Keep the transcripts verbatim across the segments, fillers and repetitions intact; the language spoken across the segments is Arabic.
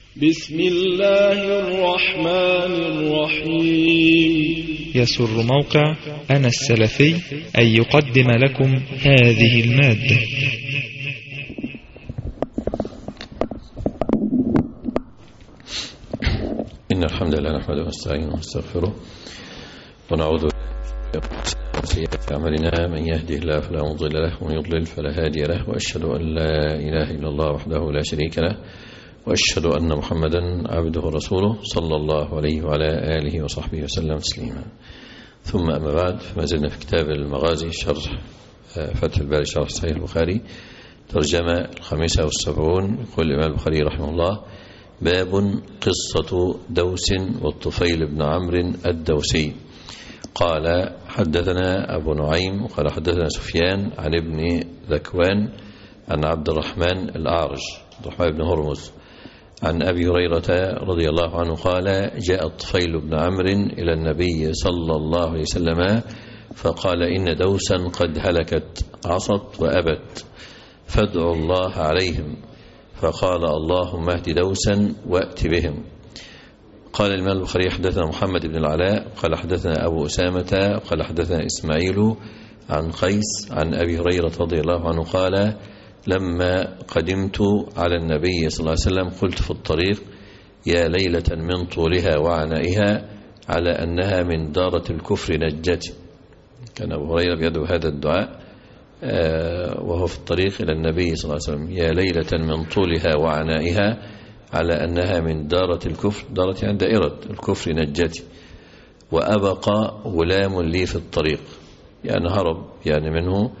بسم الله الرحمن الرحيم. يسر موقع أنا السلفي أن يقدم لكم هذه المادة. إن الحمد لله نحمده ونستعينه ونستغفره ونعوذ بسيئات أعمالنا، من يهده الله فلا مضل له ومن يضلل فلا هادي له، وأشهد أن لا إله إلا الله وحده لا شريك له، وأشهد أن محمدا عبده ورسوله صلى الله عليه وعلى آله وصحبه وسلم تسليما. ثم أما بعد، فما زلنا في كتاب المغازي شرح فتح الباري شرح صحيح البخاري، ترجمة الخامسة والسبعون. يقول الإمام البخاري رحمه الله: باب قصة دوس والطفيل بن عمرو الدوسي. قال: حدثنا أبو نعيم قال حدثنا سفيان عن ابن ذكوان عن عبد الرحمن الأعرج عبد الرحمن بن هرمز عن أبي هريرة رضي الله عنه قال: جاء الطفيل بن عمرو إلى النبي صلى الله عليه وسلم فقال: إن دوسا قد هلكت، عصت وأبت، فادعوا الله عليهم. فقال: اللهم اهد دوسا وأت بهم. قال الإمام البخاري: حدثنا محمد بن العلاء قال حدثنا أبو أسامة قال حدثنا إسماعيل عن قيس عن أبي هريرة رضي الله عنه قال: لما قدمت على النبي صلى الله عليه وسلم قلت في الطريق: يا ليلة من طولها وعنائها على أنها من دارة الكفر نجتي. كان أبو هريرة بيدعو هذا الدعاء وهو في الطريق إلى النبي صلى الله عليه وسلم: يا ليلة من طولها وعنائها على أنها من دارة الكفر، دارة يعني دائرة الكفر نجتي، وأبقى غلام لي في الطريق، يعني هرب يعني منه،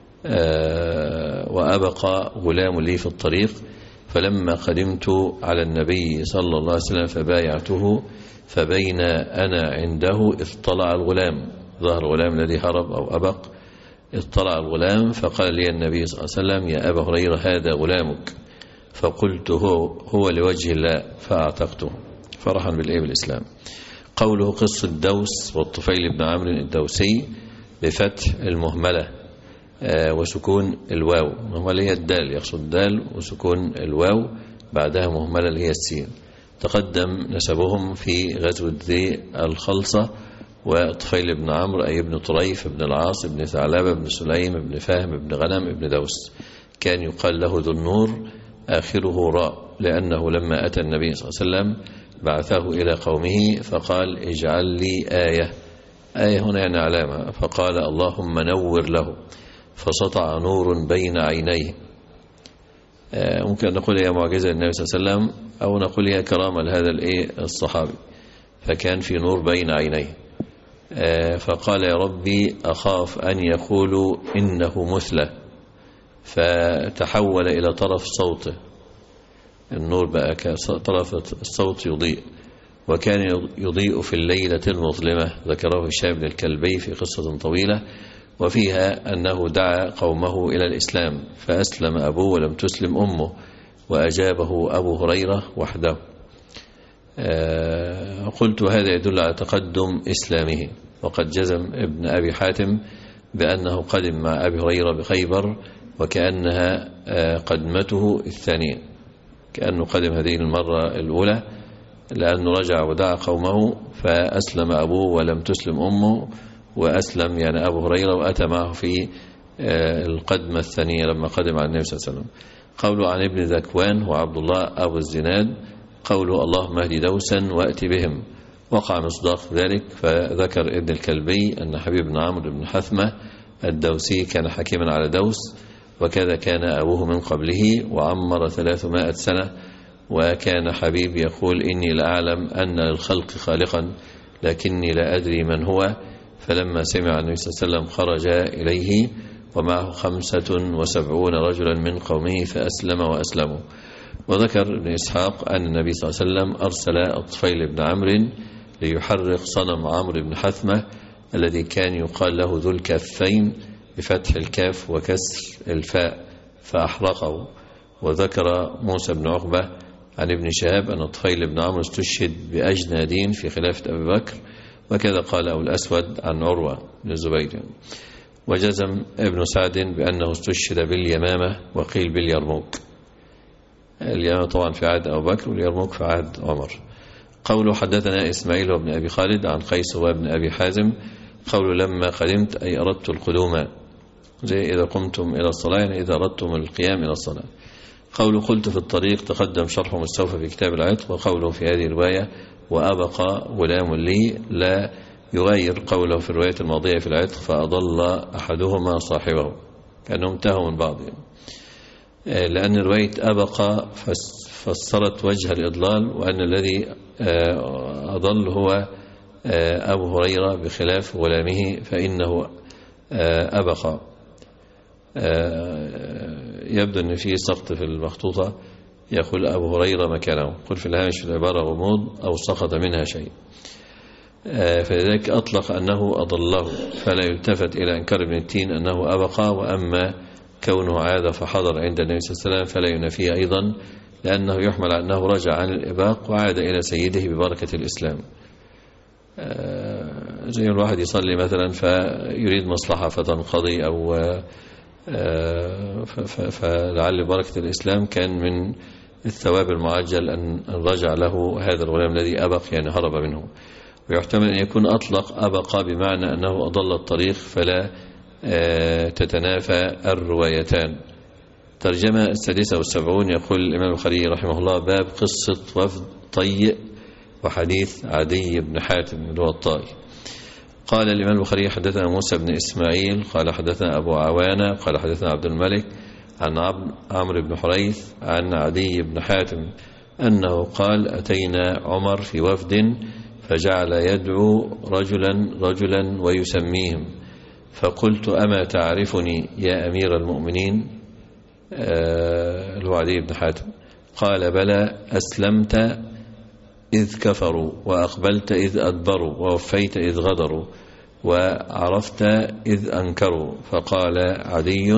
وأبقى غلام لي في الطريق. فلما قدمت على النبي صلى الله عليه وسلم فبايعته، فبين أنا عنده اطلع الغلام، ظهر الغلام الذي هرب أو أبق، اطلع الغلام فقال لي النبي صلى الله عليه وسلم: يا أبا هريرة هذا غلامك. فقلت: هو, هو لوجه الله، فأعتقته فرحا بالإيه بالإسلام. قوله: قصة دوس والطفيل بن عمرو الدوسي بفتح المهملة وسكون الواو. مهملة هي الدال، يقصد الدال وسكون الواو بعدها مهملة اللي هي السين. تقدم نسبهم في غزوة ذي الخلصة، وطفيل بن عمرو أي ابن طريف بن العاص بن ثعلبة بن سليم بن فهم بن غنم بن دوس، كان يقال له ذو النور آخره راء، لأنه لما أتى النبي صلى الله عليه وسلم بعثه إلى قومه فقال: اجعل لي آية. آية هنا يعني علامة. فقال: اللهم نور له، فسطع نور بين عينيه. ممكن نقول هي معجزة للنبي صلى الله عليه وسلم، أو نقول هي كرامة لهذا الإيه الصحابي، فكان في نور بين عينيه. فقال: يا ربي أخاف أن يقولوا إنه مثلى، فتحول إلى طرف صوته، النور بقى طرف الصوت يضيء، وكان يضيء في الليلة المظلمة. ذكره هشام بن الكلبي في قصة طويلة، وفيها أنه دعا قومه إلى الإسلام فأسلم أبوه ولم تسلم أمه، وأجابه أبو هريرة وحده. قلت: هذا يدل على تقدم إسلامه. وقد جزم ابن أبي حاتم بأنه قدم مع أبي هريرة بخيبر، وكأنها قدمته الثانية، كأنه قدم هذه المرة الأولى، لأنه رجع ودعا قومه فأسلم أبوه ولم تسلم أمه، وأسلم يعني أبو هريرة وأتى معه في القدمة الثانية لما قدم على النبي صلى الله عليه وسلم. قوله عن ابن ذكوان هو عبد الله أبو الزناد. قوله: اللهم اهد دوسا وأت بهم، وقع مصداق ذلك. فذكر ابن الكلبي أن حبيب بن عمرو بن حثمة الدوسي كان حكيما على دوس، وكذا كان أبوه من قبله، وعمر ثلاثمائة سنة. وكان حبيب يقول: إني لأعلم أن للخلق خالقا لكني لا أدري من هو. فلما سمع النبي صلى الله عليه وسلم خرج إليه ومعه خمسة وسبعون رجلا من قومه فأسلم وأسلموا. وذكر ابن إسحاق أن النبي صلى الله عليه وسلم أرسل الطفيل بن عمرو ليحرق صنم عمرو بن حثمة الذي كان يقال له ذو الكفين بفتح الكاف وكسر الفاء، فأحرقه. وذكر موسى بن عقبة عن ابن شهاب أن الطفيل بن عمرو استشهد بأجنادين في خلافة أبي بكر، وكذا قال أبو الأسود عن عروة بن الزبير. وجزم ابن سعد بأنه استشهد باليمامة وقيل باليرموك. اليمامة طبعا في عهد أبو بكر، واليرموك في عهد عمر. قوله حدثنا إسماعيل وابن أبي خالد عن قيس وابن أبي حازم. قوله لما قدمت أي أردت القدوم، زي إذا قمتم إلى الصلاة يعني إذا أردتم القيام إلى الصلاة. قوله قلت في الطريق تقدم شرحه مستوفى في كتاب العتق. وقوله في هذه الرواية وأبقى غلام لي لا يغير قوله في الرواية الماضية في العتق فأضل أحدهما صاحبه، كأنهم انتهوا من بعض يعني. لأن رواية أبقى فسرت وجه الإضلال، وأن الذي أضل هو أبو هريرة بخلاف غلامه فإنه أبقى. يبدو أن فيه سقط في المخطوطة، يقول أبو هريرة مكانه، قل في الهامش في العبارة غموض أو سقط منها شيء، فلذلك أطلق أنه أضله، فلا يلتفت إلى إنكار ابن التين أنه أبقى. وأما كونه عاد فحضر عند النبي صلى الله عليه وسلم فلا ينفيه أيضا، لأنه يحمل أنه رجع عن الإباق وعاد إلى سيده ببركة الإسلام. زي الواحد يصلي مثلا فيريد مصلحة فتنقضي، أو فلعل بركة الإسلام كان من الثواب المعجل أن رجع له هذا الغلام الذي أبق يعني هرب منه. ويحتمل أن يكون أطلق أبقى بمعنى أنه أضل الطريق، فلا تتنافى الروايتان. ترجمة السادسة والسبعون. يقول الإمام البخاري رحمه الله باب قصة وفد طيء وحديث عدي بن حاتم اللي هو الطائي. قال الإمام البخاري حدثنا موسى بن إسماعيل قال حدثنا أبو عوانة قال حدثنا عبد الملك عن عمرو بن حريث عن عدي بن حاتم أنه قال أتينا عمر في وفد فجعل يدعو رجلا رجلا ويسميهم، فقلت أما تعرفني يا أمير المؤمنين اللي هو عدي بن حاتم؟ قال بلى، أسلمت إذ كفروا وأقبلت إذ أدبروا ووفيت إذ غدروا وعرفت إذ أنكروا. فقال عدي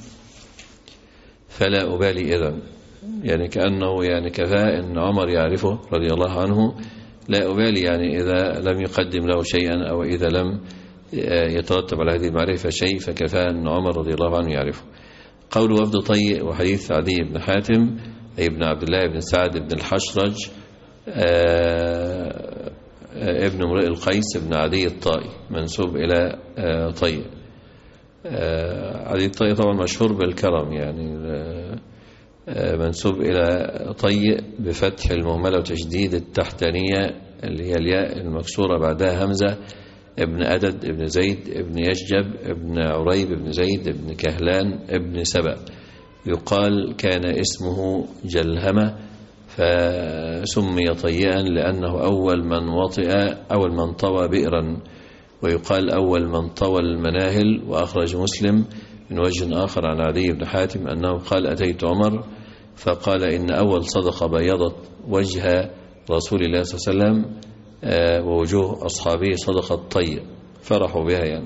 فلا أبالي إذن، يعني كأنه يعني كفاء أن عمر يعرفه رضي الله عنه، لا أبالي يعني إذا لم يقدم له شيئا أو إذا لم يترتب على هذه المعرفة شيء، فكفاء أن عمر رضي الله عنه يعرفه. قول وفد طيء وحديث عدي بن حاتم أي ابن عبد الله بن سعد بن الحشرج ابن امرئ القيس بن عدي الطائي منسوب إلى طيء. عدي الطائي طبعا مشهور بالكرم، يعني منسوب إلى طيء بفتح المهملة وتشديد التحتانية اللي هي الياء المكسورة بعدها همزة. ابن أدد ابن زيد ابن يشجب ابن عريب ابن زيد ابن كهلان ابن سبأ. يقال كان اسمه جلهمة فسمي طيئا لأنه أول من وطئ أول من طوى بئرا، ويقال أول من طوى المناهل. وأخرج مسلم من وجه آخر عن عدي بن حاتم أنه قال أتيت عمر فقال إن أول صدقة بيضت وجه رسول الله صلى الله عليه وسلم ووجوه أصحابه صدقة طيء، فرحوا بها يعني.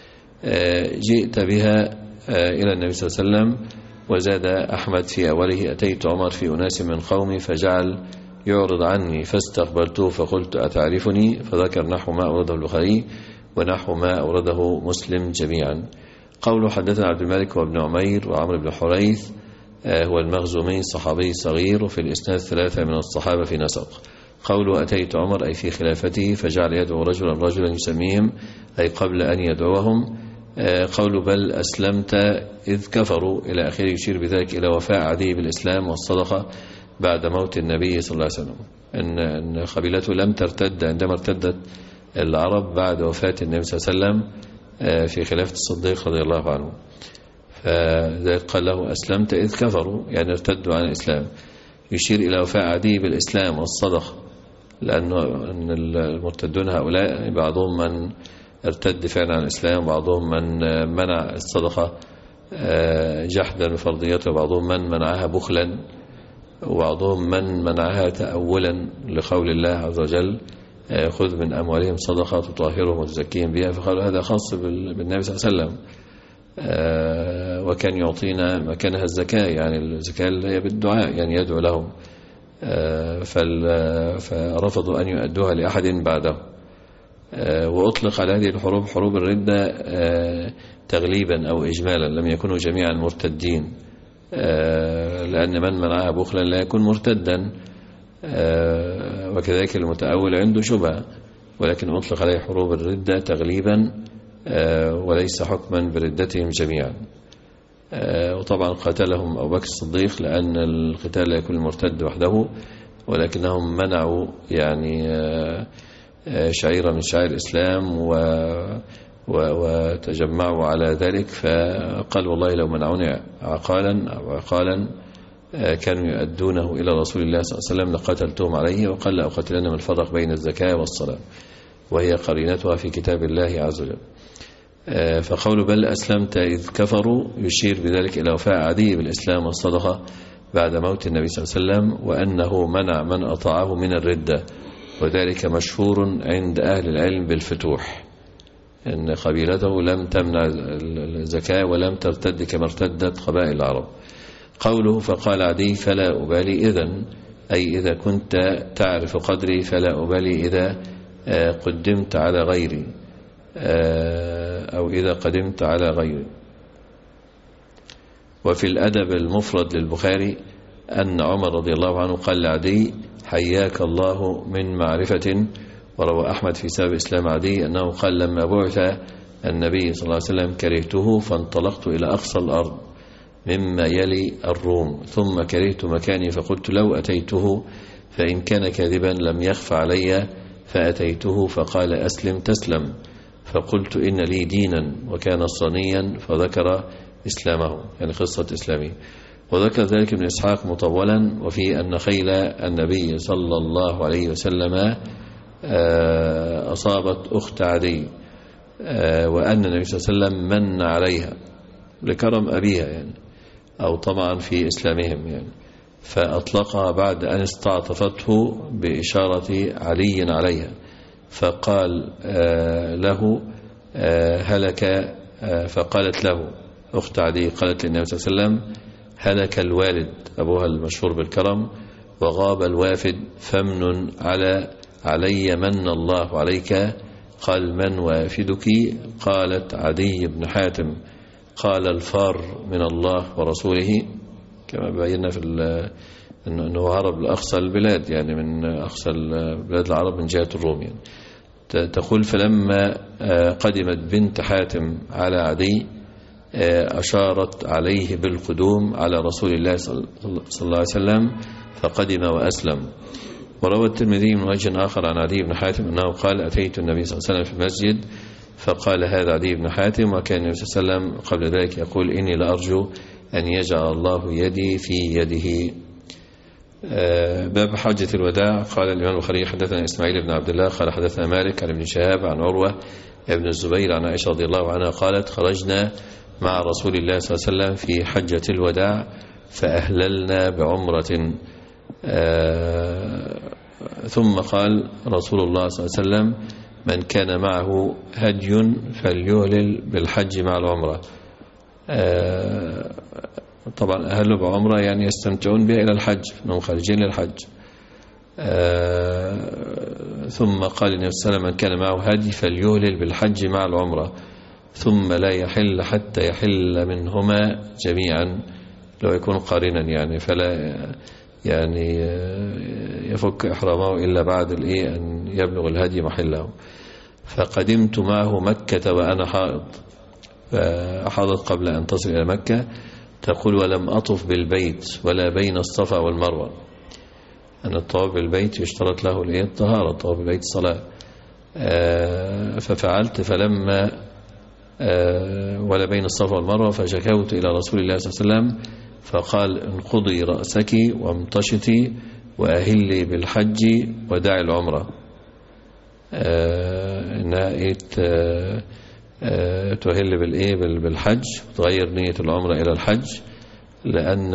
جئت بها إلى النبي صلى الله عليه وسلم. وزاد أحمد في أوله أتيت عمر في أناس من قومي فجعل يعرض عني فاستقبلته فقلت أتعرفني؟ فذكر نحو ما أورده البخاري ونحو ما أورده مسلم جميعا. قوله حدثنا عبد الملك وابن عمير وعمر بن حريث هو المخزومي صحابي صغير، وفي الإسناد ثلاثة من الصحابة في نسق. قوله أتيت عمر أي في خلافته فجعل يدعو رجلا رجلا يسميهم أي قبل أن يدعوهم. قوله بل أسلمت إذ كفروا إلى آخره يشير بذلك إلى وفاء عدي بالإسلام والصدقة بعد موت النبي صلى الله عليه وسلم، أن قبيلته لم ترتد عندما ارتدت العرب بعد وفاة النبي صلى الله عليه وسلم في خلافة الصديق رضي الله عنه. فذلك قال له أسلمت إذ كفروا يعني ارتدوا عن الإسلام، يشير إلى وفاء عدي بالإسلام والصدقة، لأنه المرتدون هؤلاء بعضهم من ارتد فعلا عن الإسلام، وبعضهم من منع الصدقة جحدا بفرضيته، وبعضهم من منعها بخلا، وبعضهم من منعها تأولا لقول الله عز وجل خذ من أموالهم صدقة تطهرهم وتزكيهم بها. فقالوا هذا خاص بالنبي صلى الله عليه وسلم، وكان يعطينا مكانها الزكاة، يعني الزكاة اللي هي بالدعاء يعني يدعو لهم، فرفضوا أن يؤدوها لأحد بعده. وأطلق على هذه الحروب حروب الردة تغليبا أو إجمالا، لم يكونوا جميعا مرتدين، لأن من منعها بخلا لا يكون مرتدا، وكذلك المتأول عنده شبهة، ولكن أطلق عليه حروب الردة تغليبا وليس حكما بردتهم جميعا. وطبعا قاتلهم أبو بكر الصديق لأن القتال لا يكون المرتد وحده، ولكنهم منعوا يعني شعيرة من شعائر الإسلام وتجمعوا على ذلك، فقال والله لو منعوني عقالا أو عقالا كانوا يؤدونه إلى رسول الله صلى الله عليه وسلم لقتلتهم عليه، وقال لأقتلن من الفرق بين الزكاة والصلاة، وهي قرينتها في كتاب الله عز وجل. فقول بل أسلمت إذ كفروا يشير بذلك إلى وفاء عدي بالإسلام والصدقة بعد موت النبي صلى الله عليه وسلم، وأنه منع من أطاعه من الردة، وذلك مشهور عند أهل العلم بالفتوح، أن قبيلته لم تمنع الزكاة ولم ترتد كما ارتدت قبائل العرب. قوله فقال عدي فلا أبالي إذن، أي إذا كنت تعرف قدري فلا أبالي إذا قدمت على غيري أو إذا قدمت على غيري. وفي الأدب المفرد للبخاري أن عمر رضي الله عنه قال لعدي حياك الله من معرفة. وروى أحمد في سبب إسلام عدي أنه قال لما بعث النبي صلى الله عليه وسلم كرهته فانطلقت إلى أقصى الأرض مما يلي الروم، ثم كرهت مكاني فقلت لو أتيته فإن كان كاذبا لم يخف علي، فأتيته فقال أسلم تسلم، فقلت إن لي دينا وكان صنيا، فذكر إسلامه، يعني قصة إسلامه. وذكر ذلك ابن إسحاق مطولا، وفي أن خيل النبي صلى الله عليه وسلم أصابت أخت عدي، وأن النبي صلى الله عليه وسلم من عليها لكرم أبيها يعني أو طمعا في إسلامهم يعني، فأطلقها بعد أن استعطفته بإشارة علي عليها، فقال له هلك، فقالت له أخت عدي قالت للنبي صلى الله عليه وسلم هلك الوالد أبوها المشهور بالكرم وغاب الوافد، فمن على علي من الله عليك. قال من وافدك؟ قالت عدي بن حاتم. قال الفار من الله ورسوله، كما بينا في أنه هرب لأقصى البلاد، يعني من أقصى بلاد العرب من جهة الروم يعني. تقول فلما قدمت بنت حاتم على عدي أشارت عليه بالقدوم على رسول الله صلى الله عليه وسلم فقدم وأسلم. وروى الترمذي من وجه آخر عن عدي بن حاتم أنه قال أتيت النبي صلى الله عليه وسلم في المسجد فقال هذا عدي بن حاتم، وكان النبي صلى الله عليه وسلم قبل ذلك يقول إني لأرجو أن يجعل الله يدي في يده. باب حجة الوداع. قال الإمام البخاري حدثنا إسماعيل بن عبد الله قال حدثنا مالك عن ابن شهاب عن عروة ابن الزبير عن عائشة رضي الله عنها قالت خرجنا مع رسول الله صلى الله عليه وسلم في حجة الوداع فأهللنا بعمرة، ثم قال رسول الله صلى الله عليه وسلم من كان معه هدي فليهلل بالحج مع العمرة. طبعا أهلوا بعمرة يعني يستمتعون بها إلى الحج، أنهم خارجين للحج. ثم قال النبي صلى الله عليه وسلم من كان معه هدي فليهلل بالحج مع العمرة، ثم لا يحل حتى يحل منهما جميعا، لو يكون قارنا يعني، فلا يعني يفك إحرامه إلا بعد الإيه أن يبلغ الهدي محله. فقدمت معه مكة وأنا حائض، فأحاضت قبل أن تصل إلى مكة. تقول ولم أطف بالبيت ولا بين الصفا والمروة، أن الطواف بالبيت يشترط له الإيه الطهارة، الطواف بالبيت الصلاة. ففعلت فلما ولا بين الصفا والمروة فشكوت إلى رسول الله صلى الله عليه وسلم فقال انقضي رأسك وامتشتي وأهلي بالحج ودعي العمرة. إنها إيه تهل بالإيه بالحج وتغير نية العمرة إلى الحج، لأن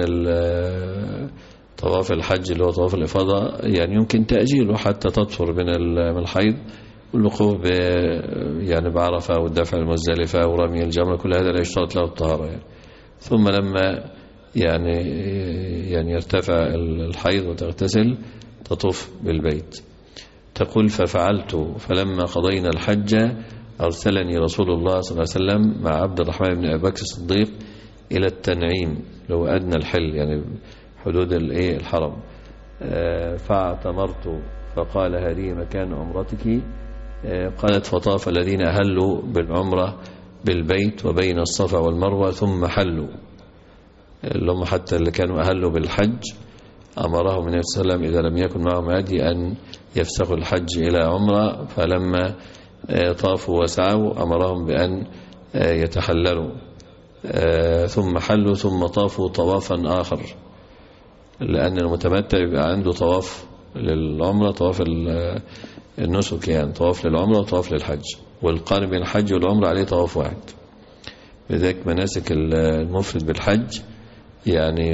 طواف الحج اللي هو طواف الإفاضة يعني يمكن تأجيله حتى تطهر من الحيض، والوقوف يعني بعرفة والدفع المزدلفة ورمي الجمرة كل هذا لا يشترط له الطهارة يعني. ثم لما يعني يعني يرتفع الحيض وتغتسل تطوف بالبيت. تقول ففعلت فلما قضينا الحج أرسلني رسول الله صلى الله عليه وسلم مع عبد الرحمن بن أبي بكر الصديق إلى التنعيم لو أدنى الحل، يعني حدود الايه الحرم. فاعتمرت فقال هذه مكان عمرتك. قالت فطاف الذين أهلوا بالعمرة بالبيت وبين الصفا والمروة ثم حلوا، اللي هم حتى اللي كانوا أهلوا بالحج أمرهم النبي صلى الله عليه وسلم إذا لم يكن معهم هدي أن يفسخوا الحج إلى عمرة، فلما طافوا وسعوا أمرهم بأن يتحللوا ثم حلوا ثم طافوا طوافا آخر، لأن المتمتع يبقى عنده طواف للعمرة طواف النسك، يعني طواف للعمرة وطواف للحج، والقارن بين الحج والعمرة عليه طواف واحد. لذلك مناسك المفرد بالحج يعني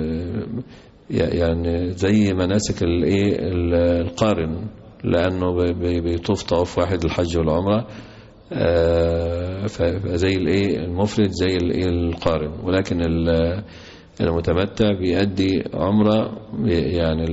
يعني زي مناسك الايه القارن، لأنه بيطوف طواف واحد للحج والعمرة، فزي الايه المفرد زي الايه القارن، ولكن المتمتع بيؤدي عمرة يعني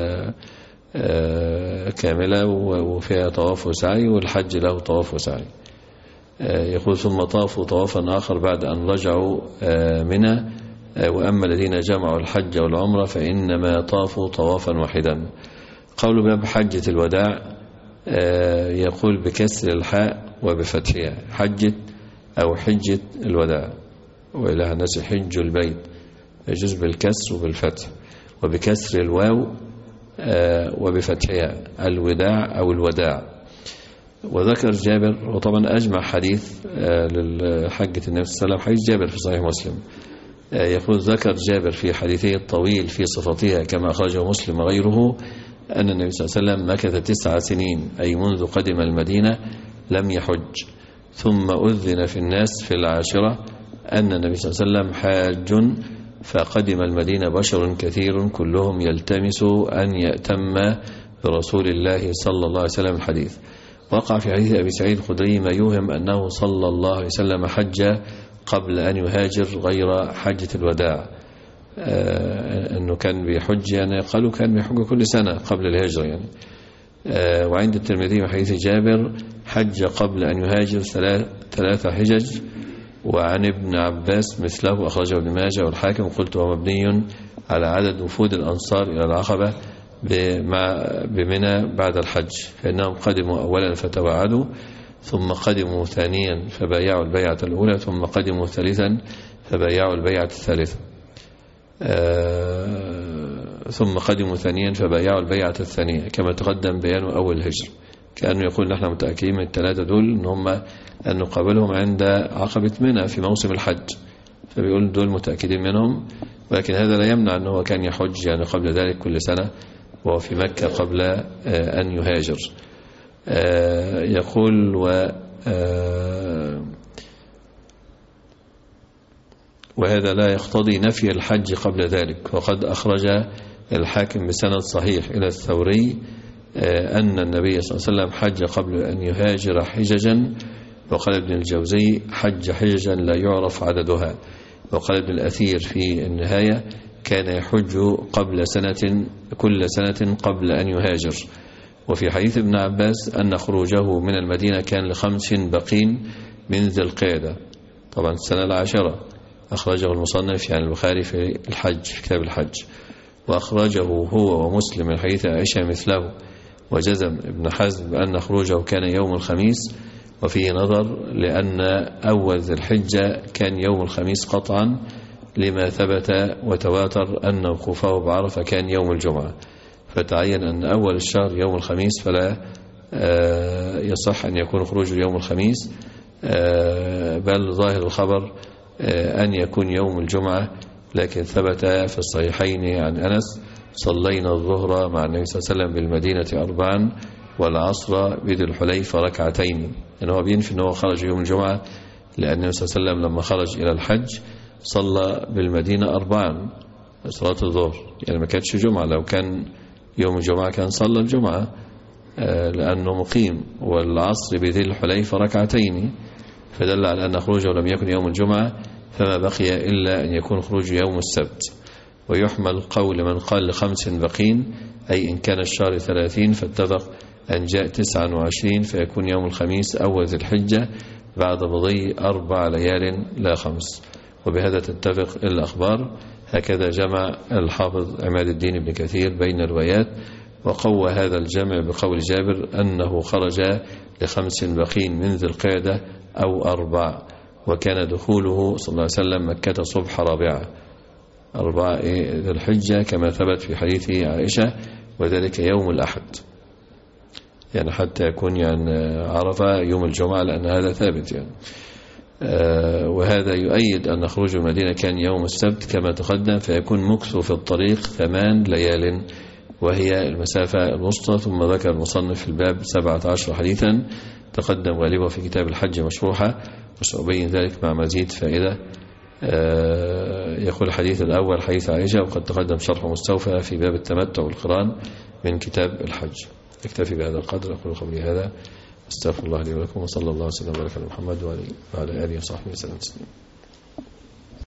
كاملة وفيها طواف وسعي، والحج له طواف وسعي. يقول ثم طافوا طوافا آخر بعد أن رجعوا منى، وأما الذين جمعوا الحج والعمرة فإنما طافوا طوافا واحدا. قول باب حجة الوداع يقول بكسر الحاء وبفتحها حجة أو حجة الوداع، وإلى الناس حج البيت يجوز بالكسر وبالفتح، وبكسر الواو وبفتحها الوداع أو الوداع. وذكر جابر، وطبعا أجمع حديث للحجة النبي صلى الله عليه وسلم حديث جابر في صحيح مسلم، يقول ذكر جابر في حديثه الطويل في صفتها كما أخرجه مسلم وغيره أن النبي صلى الله عليه وسلم مكث تسع سنين أي منذ قدم المدينة لم يحج، ثم أذن في الناس في العاشرة أن النبي صلى الله عليه وسلم حاج، فقدم المدينة بشر كثير كلهم يلتمس أن يأتم برسول الله صلى الله عليه وسلم الحديث. وقع في حديث أبي سعيد الخدري ما يوهم أنه صلى الله عليه وسلم حج قبل أن يهاجر غير حجة الوداع، آه أنه كان بيحج، يعني قالوا كان بيحج كل سنة قبل الهجرة يعني. آه وعند الترمذي وحديث جابر حج قبل أن يهاجر ثلاث ثلاث حجج. وعن ابن عباس مثله أخرجه ابن ماجه والحاكم، قلت هو مبني على عدد وفود الأنصار إلى العقبة بمنى بعد الحج، فإنهم قدموا أولا فتواعدوا، ثم قدموا ثانيا فبايعوا البيعة الأولى، ثم قدموا ثالثا فبايعوا البيعة الثالثة، آه ثم قدموا ثانيا فبايعوا البيعة الثانية كما تقدم بيان أول الهجر. كأنه يقول نحن متأكدين من الثلاثة دول إن هم أن نقابلهم عند عقبة منى في موسم الحج، فبيقول دول متأكدين منهم، ولكن هذا لا يمنع أنه كان يحج يعني قبل ذلك كل سنة وهو في مكة قبل أن يهاجر. يقول و وهذا لا يقتضي نفي الحج قبل ذلك، وقد أخرج الحاكم بسند صحيح إلى الثوري أن النبي صلى الله عليه وسلم حج قبل أن يهاجر حججا، وقال ابن الجوزي حج حججا لا يعرف عددها، وقال ابن الأثير في النهاية كان يحج قبل سنة كل سنة قبل أن يهاجر. وفي حديث ابن عباس أن خروجه من المدينة كان لخمس بقين من ذي القعدة، طبعا السنة العاشرة، أخرجه المصنف يعني البخاري في الحج في كتاب الحج، وأخرجه هو ومسلم من حديث عائشة مثله. وجزم ابن حزم بأن خروجه كان يوم الخميس، وفيه نظر لأن أول ذي الحجة كان يوم الخميس قطعا لما ثبت وتواتر أن وقوفه بعرفة كان يوم الجمعة، فتعين أن أول الشهر يوم الخميس، فلا يصح أن يكون خروجه يوم الخميس، بل ظاهر الخبر أن يكون يوم الجمعة. لكن ثبت في الصحيحين عن أنس صلينا الظهر مع النبي صلى الله عليه وسلم بالمدينة أربعا والعصر بذي الحليفة ركعتين، يعني هو بينفي أنه خرج يوم الجمعة، لأن النبي صلى الله عليه وسلم لما خرج إلى الحج صلى بالمدينة أربعا صلاة الظهر، يعني ما كانتش جمعة، لو كان يوم الجمعة كان صلى الجمعة لأنه مقيم، والعصر بذي الحليفة ركعتين، فدل على أن خروجه لم يكن يوم الجمعة، فما بقي إلا أن يكون خروجه يوم السبت. ويحمل قول من قال لخمس بقين أي إن كان الشهر ثلاثين فاتفق أن جاء تسعا وعشرين فيكون يوم الخميس أول ذي الحجة بعد مضي أربع ليال لا خمس. وبهذا تتفق الأخبار هكذا جمع الحافظ عماد الدين بن كثير بين الروايات، وقوى هذا الجمع بقول جابر أنه خرج لخمس بقين من ذي القعدة أو أربع، وكان دخوله صلى الله عليه وسلم مكة صبح رابعة أربعة ذي الحجة كما ثبت في حديث عائشة، وذلك يوم الأحد، يعني حتى يكون يعني عرفة يوم الجمعة، لأن هذا ثابت يعني. آه وهذا يؤيد أن خروج المدينة كان يوم السبت كما تقدم، فيكون مكث في الطريق ثمان ليال وهي المسافة الوسطى. ثم ذكر المصنف في الباب سبعة عشر حديثا تقدم غالبا في كتاب الحج مشروحة، وسأبين ذلك مع مزيد فائدة. آه يقول الحديث الأول حديث عائشة، وقد تقدم شرح مستوفى في باب التمتع والقران من كتاب الحج. اكتفي بهذا القدر، أقول قولي هذا، استغفر الله لي ولكم، وصلى الله وسلم وبارك على محمد وعلى آله وصحبه وسلم.